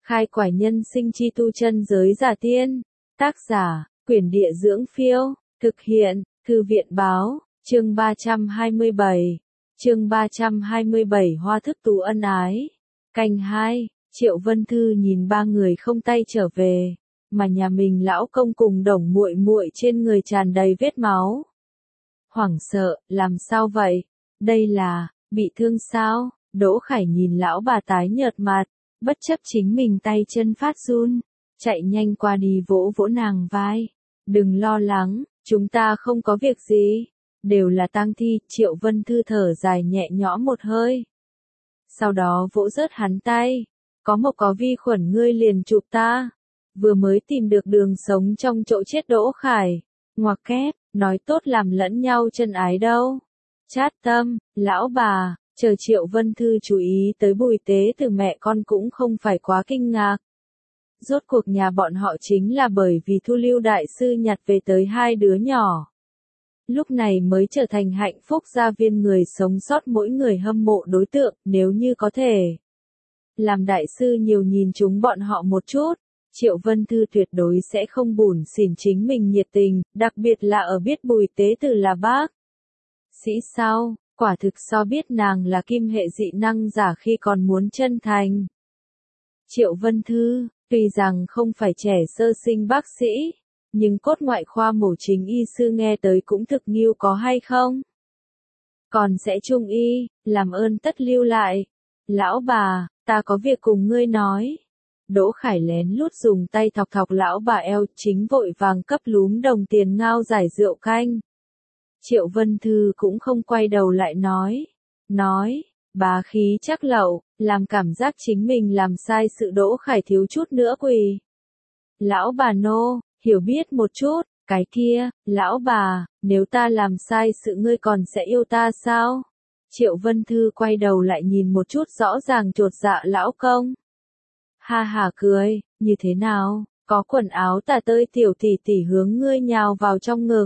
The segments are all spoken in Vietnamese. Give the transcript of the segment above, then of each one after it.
Khai quải nhân sinh chi tu chân giới giả tiên. Tác giả, Quyển Địa Dưỡng Phiêu. Thực hiện, Thư viện Báo. Chương 327. Chương 327 Hoa thức tú ân ái. Canh 2. Triệu Vân Thư nhìn ba người không tay trở về, mà nhà mình lão công cùng Đồng muội muội trên người tràn đầy vết máu. Hoảng sợ, làm sao vậy? Đây là, bị thương sao? Đỗ Khải nhìn lão bà tái nhợt mặt, bất chấp chính mình tay chân phát run, chạy nhanh qua đi vỗ vỗ nàng vai. Đừng lo lắng, chúng ta không có việc gì. Đều là tang thi. Triệu Vân Thư thở dài nhẹ nhõm một hơi. Sau đó vỗ rớt hắn tay. Có vi khuẩn ngươi liền chụp ta. Vừa mới tìm được đường sống trong chỗ chết Đỗ Khải. Ngoặc kép, nói tốt làm lẫn nhau chân ái đâu. Chát tâm, lão bà, chờ Triệu Vân Thư chú ý tới Bùi Tế từ mẹ con cũng không phải quá kinh ngạc. Rốt cuộc nhà bọn họ chính là bởi vì Thu Lưu đại sư nhặt về tới hai đứa nhỏ. Lúc này mới trở thành hạnh phúc gia viên người sống sót mỗi người hâm mộ đối tượng, nếu như có thể. Làm đại sư nhiều nhìn chúng bọn họ một chút, Triệu Vân Thư tuyệt đối sẽ không bủn xỉn chính mình nhiệt tình, đặc biệt là ở biết Bùi Tế Từ là bác sĩ sau, quả thực so biết nàng là kim hệ dị năng giả khi còn muốn chân thành. Triệu Vân Thư, tuy rằng không phải trẻ sơ sinh bác sĩ, nhưng cốt ngoại khoa mổ chính y sư nghe tới cũng thực nghiêu có hay không? Còn sẽ trung y, làm ơn tất lưu lại. Lão bà, ta có việc cùng ngươi nói. Đỗ Khải lén lút dùng tay thọc thọc lão bà eo, chính vội vàng cấp lúm đồng tiền ngao giải rượu canh. Triệu Vân Thư cũng không quay đầu lại nói, bá khí chắc lậu, làm cảm giác chính mình làm sai sự. Đỗ Khải thiếu chút nữa quỳ. Lão bà nô, hiểu biết một chút, cái kia, lão bà, nếu ta làm sai sự ngươi còn sẽ yêu ta sao? Triệu Vân Thư quay đầu lại nhìn một chút rõ ràng chột dạ lão công. Ha ha cười, như thế nào, có quần áo tà tơi tiểu tỷ tỷ hướng ngươi nhào vào trong ngực.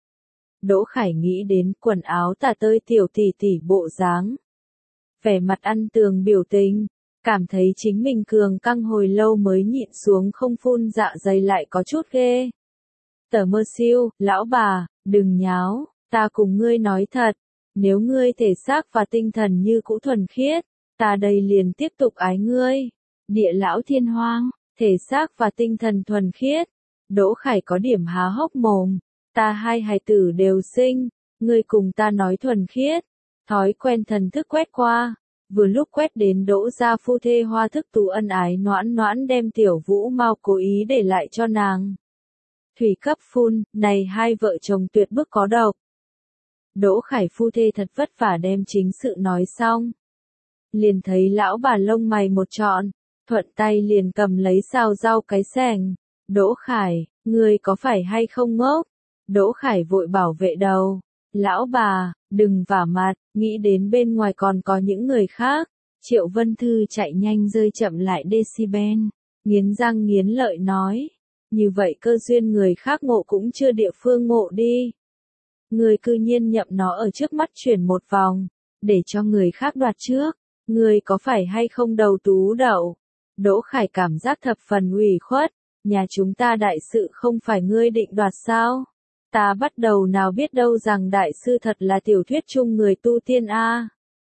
Đỗ Khải nghĩ đến quần áo tà tơi tiểu tỷ tỷ bộ dáng. Vẻ mặt ăn tường biểu tình, cảm thấy chính mình cường căng hồi lâu mới nhịn xuống không phun dạ dày lại có chút ghê. Tờ mơ siêu, lão bà, đừng nháo, ta cùng ngươi nói thật, nếu ngươi thể xác và tinh thần như cũ thuần khiết, ta đây liền tiếp tục ái ngươi. Địa lão thiên hoang, thể xác và tinh thần thuần khiết. Đỗ Khải có điểm há hốc mồm, ta hai hài tử đều sinh, ngươi cùng ta nói thuần khiết. Thói quen thần thức quét qua, vừa lúc quét đến Đỗ gia phu thê hoa thức tú ân ái noãn noãn đem tiểu Vũ Mao cố ý để lại cho nàng. Thủy cấp phun, này hai vợ chồng tuyệt bức có độc. Đỗ Khải phu thê thật vất vả đem chính sự nói xong. Liền thấy lão bà lông mày một trọn, thuận tay liền cầm lấy xào rau cái xẻng. Đỗ Khải, ngươi có phải hay không ngốc? Đỗ Khải vội bảo vệ đầu. Lão bà, đừng vả mặt, nghĩ đến bên ngoài còn có những người khác. Triệu Vân Thư chạy nhanh rơi chậm lại decibel, nghiến răng nghiến lợi nói. Như vậy cơ duyên người khác ngộ cũng chưa địa phương ngộ đi. Người cư nhiên nhậm nó ở trước mắt chuyển một vòng, để cho người khác đoạt trước. Người có phải hay không đầu tú đậu? Đỗ Khải cảm giác thập phần ủy khuất. Nhà chúng ta đại sự không phải ngươi định đoạt sao? Ta bắt đầu nào biết đâu rằng đại sư thật là tiểu thuyết chung người tu tiên a.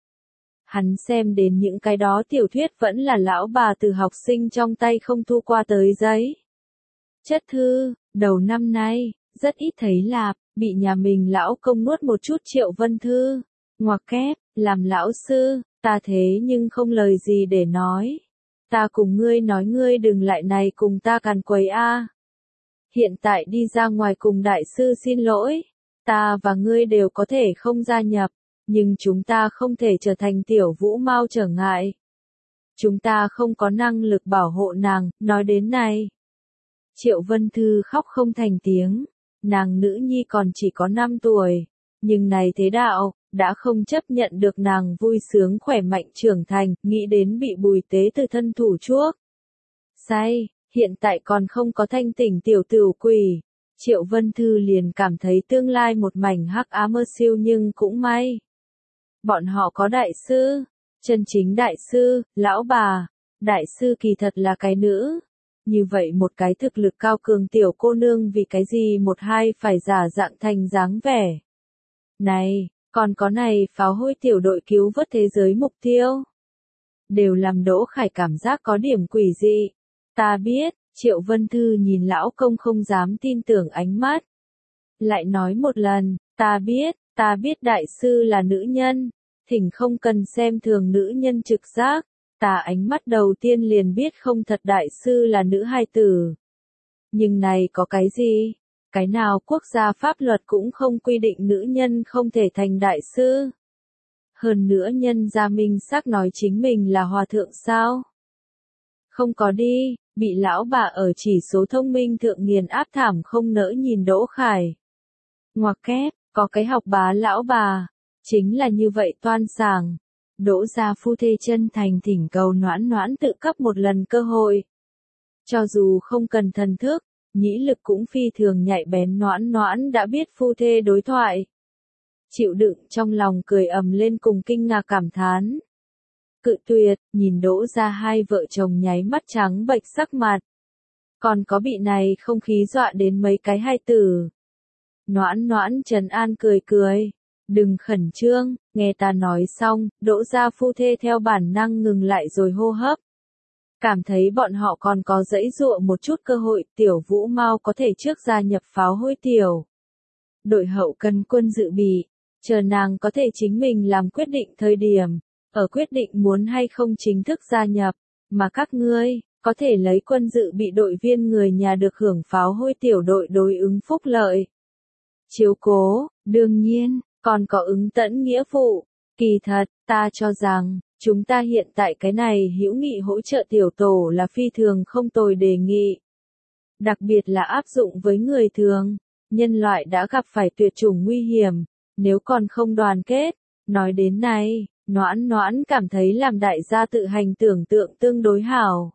Hắn xem đến những cái đó tiểu thuyết vẫn là lão bà từ học sinh trong tay không thu qua tới giấy. Chất thư, đầu năm nay, rất ít thấy lạp, bị nhà mình lão công nuốt một chút. Triệu Vân Thư, ngoặc kép, làm lão sư, ta thế nhưng không lời gì để nói. Ta cùng ngươi nói ngươi đừng lại này cùng ta càn quấy a. Hiện tại đi ra ngoài cùng đại sư xin lỗi, ta và ngươi đều có thể không gia nhập, nhưng chúng ta không thể trở thành tiểu Vũ Mao trở ngại. Chúng ta không có năng lực bảo hộ nàng. Nói đến này, Triệu Vân Thư khóc không thành tiếng, nàng nữ nhi còn chỉ có 5 tuổi, nhưng này thế đạo, đã không chấp nhận được nàng vui sướng khỏe mạnh trưởng thành, nghĩ đến bị Bùi Tế Từ thân thủ chuốc say, hiện tại còn không có thanh tỉnh tiểu tử quỷ. Triệu Vân Thư liền cảm thấy tương lai một mảnh hắc ám mơ siêu, nhưng cũng may. Bọn họ có đại sư, chân chính đại sư, lão bà. đại sư kỳ thật là cái nữ. Như vậy một cái thực lực cao cường tiểu cô nương vì cái gì một hai phải giả dạng thành dáng vẻ. Này, còn có này pháo hôi tiểu đội cứu vớt thế giới mục tiêu. Đều làm Đỗ Khải cảm giác có điểm quỷ dị. Ta biết, Triệu Vân Thư nhìn lão công không dám tin tưởng ánh mắt. Lại nói một lần, ta biết đại sư là nữ nhân, thỉnh không cần xem thường nữ nhân trực giác. Ta ánh mắt đầu tiên liền biết không thật đại sư là nữ hài tử. Nhưng này có cái gì? Cái nào quốc gia pháp luật cũng không quy định nữ nhân không thể thành đại sư. Hơn nữa nhân gia minh xác nói chính mình là hòa thượng sao? Không có đi, bị lão bà ở chỉ số thông minh thượng nghiền áp thảm không nỡ nhìn Đỗ Khải. Ngoặc kép, có cái học bá lão bà, chính là như vậy toan sàng. Đỗ gia phu thê chân thành thỉnh cầu Noãn Noãn tự cấp một lần cơ hội. Cho dù không cần thần thức, nhĩ lực cũng phi thường nhạy bén, Noãn Noãn đã biết phu thê đối thoại. Chịu đựng trong lòng cười ầm lên cùng kinh ngạc cảm thán. Cự tuyệt, nhìn Đỗ gia hai vợ chồng nháy mắt trắng bệch sắc mặt. Còn có bị này không khí dọa đến mấy cái hai tử. Noãn Noãn trấn an cười cười. Đừng khẩn trương, nghe ta nói xong, Đỗ gia phu thê theo bản năng ngừng lại rồi hô hấp. Cảm thấy bọn họ còn có dãy dụa một chút cơ hội, Tiểu Vũ mau có thể trước gia nhập pháo hôi tiểu đội hậu cần quân dự bị, chờ nàng có thể chính mình làm quyết định thời điểm, ở quyết định muốn hay không chính thức gia nhập, mà các ngươi, có thể lấy quân dự bị đội viên người nhà được hưởng pháo hôi tiểu đội đối ứng phúc lợi. Chiếu cố, đương nhiên, còn có ứng tẫn nghĩa vụ. Kỳ thật, ta cho rằng, chúng ta hiện tại cái này hữu nghị hỗ trợ tiểu tổ là phi thường không tồi đề nghị. Đặc biệt là áp dụng với người thường, nhân loại đã gặp phải tuyệt chủng nguy hiểm, nếu còn không đoàn kết. Nói đến này, Noãn Noãn cảm thấy làm đại gia tự hành tưởng tượng tương đối hảo.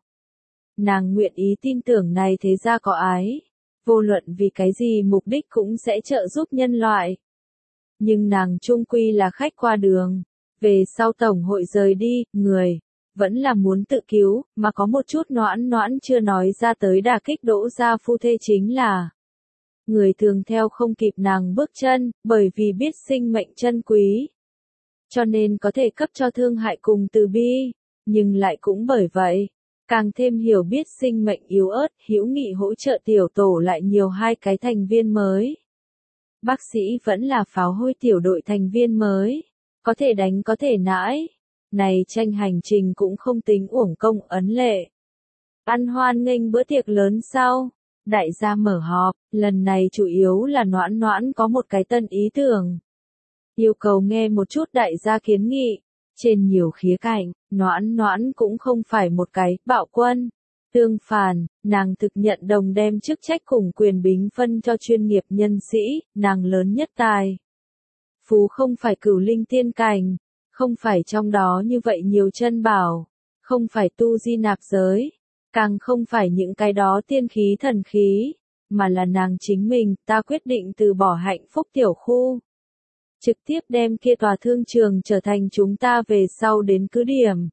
Nàng nguyện ý tin tưởng này thế gia có ái, vô luận vì cái gì mục đích cũng sẽ trợ giúp nhân loại. Nhưng nàng chung quy là khách qua đường, về sau tổng hội rời đi, người, vẫn là muốn tự cứu, mà có một chút Noãn Noãn chưa nói ra tới đả kích Đỗ gia phu thê chính là người thường theo không kịp nàng bước chân, bởi vì biết sinh mệnh chân quý. Cho nên có thể cấp cho thương hại cùng từ bi, nhưng lại cũng bởi vậy, càng thêm hiểu biết sinh mệnh yếu ớt, hữu nghị hỗ trợ tiểu tổ lại nhiều hai cái thành viên mới. Bác sĩ vẫn là pháo hôi tiểu đội thành viên mới, có thể đánh có thể nãi. Này tranh hành trình cũng không tính uổng công ấn lệ. Ăn hoan nghênh bữa tiệc lớn sau, đại gia mở họp, lần này chủ yếu là Noãn Noãn có một cái tân ý tưởng. Yêu cầu nghe một chút đại gia kiến nghị, trên nhiều khía cạnh, Noãn Noãn cũng không phải một cái bạo quân. Tương phản, nàng thực nhận đồng đem chức trách cùng quyền bính phân cho chuyên nghiệp nhân sĩ, nàng lớn nhất tài. Phú không phải cửu linh tiên cảnh, không phải trong đó như vậy nhiều chân bảo, không phải tu di nạp giới, càng không phải những cái đó tiên khí thần khí, mà là nàng chính mình, ta quyết định từ bỏ hạnh phúc tiểu khu. Trực tiếp đem kia tòa thương trường trở thành chúng ta về sau đến cứ điểm.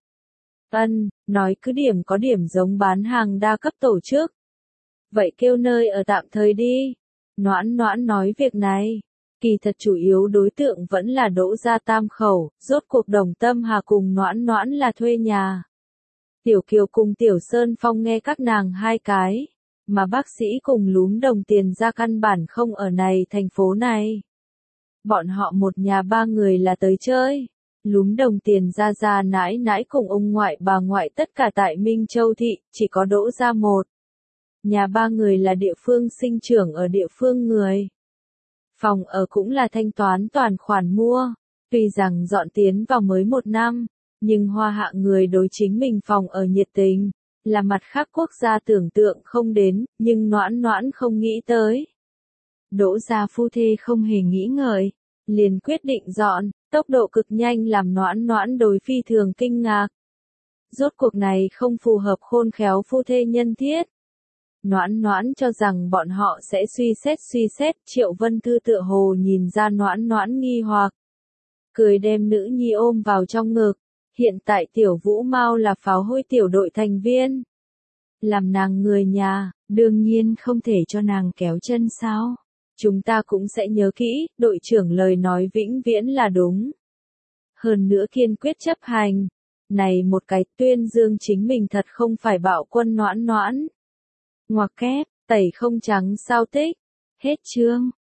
Nói cứ điểm có điểm giống bán hàng đa cấp tổ chức. Vậy kêu nơi ở tạm thời đi. Noãn Noãn nói việc này. Kỳ thật chủ yếu đối tượng vẫn là Đỗ gia tam khẩu, rốt cuộc Đồng Tâm Hà cùng Noãn Noãn là thuê nhà. Tiểu Kiều cùng Tiểu Sơn Phong nghe các nàng hai cái, mà bác sĩ cùng Lúm Đồng Tiền ra căn bản không ở này thành phố này. Bọn họ một nhà ba người là tới chơi. Lúm Đồng Tiền ra nãi nãi cùng ông ngoại bà ngoại tất cả tại Minh Châu Thị, chỉ có Đỗ gia một. Nhà ba người là địa phương sinh trưởng ở địa phương người. Phòng ở cũng là thanh toán toàn khoản mua. Tuy rằng dọn tiến vào mới một năm, nhưng Hoa Hạ người đối chính mình phòng ở nhiệt tình, là mặt khác quốc gia tưởng tượng không đến, nhưng Noãn Noãn không nghĩ tới. Đỗ gia phu thê không hề nghĩ ngợi, liền quyết định dọn, tốc độ cực nhanh làm Noãn Noãn đối phi thường kinh ngạc. Rốt cuộc này không phù hợp khôn khéo phu thê nhân thiết. Noãn Noãn cho rằng bọn họ sẽ suy xét, Triệu Vân Thư tựa hồ nhìn ra Noãn Noãn nghi hoặc. Cười đem nữ nhi ôm vào trong ngực, Hiện tại Tiểu Vũ mau là pháo hôi tiểu đội thành viên. Làm nàng người nhà, đương nhiên không thể cho nàng kéo chân sao. Chúng ta cũng sẽ nhớ kỹ, đội trưởng lời nói vĩnh viễn là đúng. Hơn nữa kiên quyết chấp hành. Này một cái tuyên dương chính mình thật không phải bạo quân noãn noãn. Ngoặc kép, tẩy không trắng sao tích. Hết chương.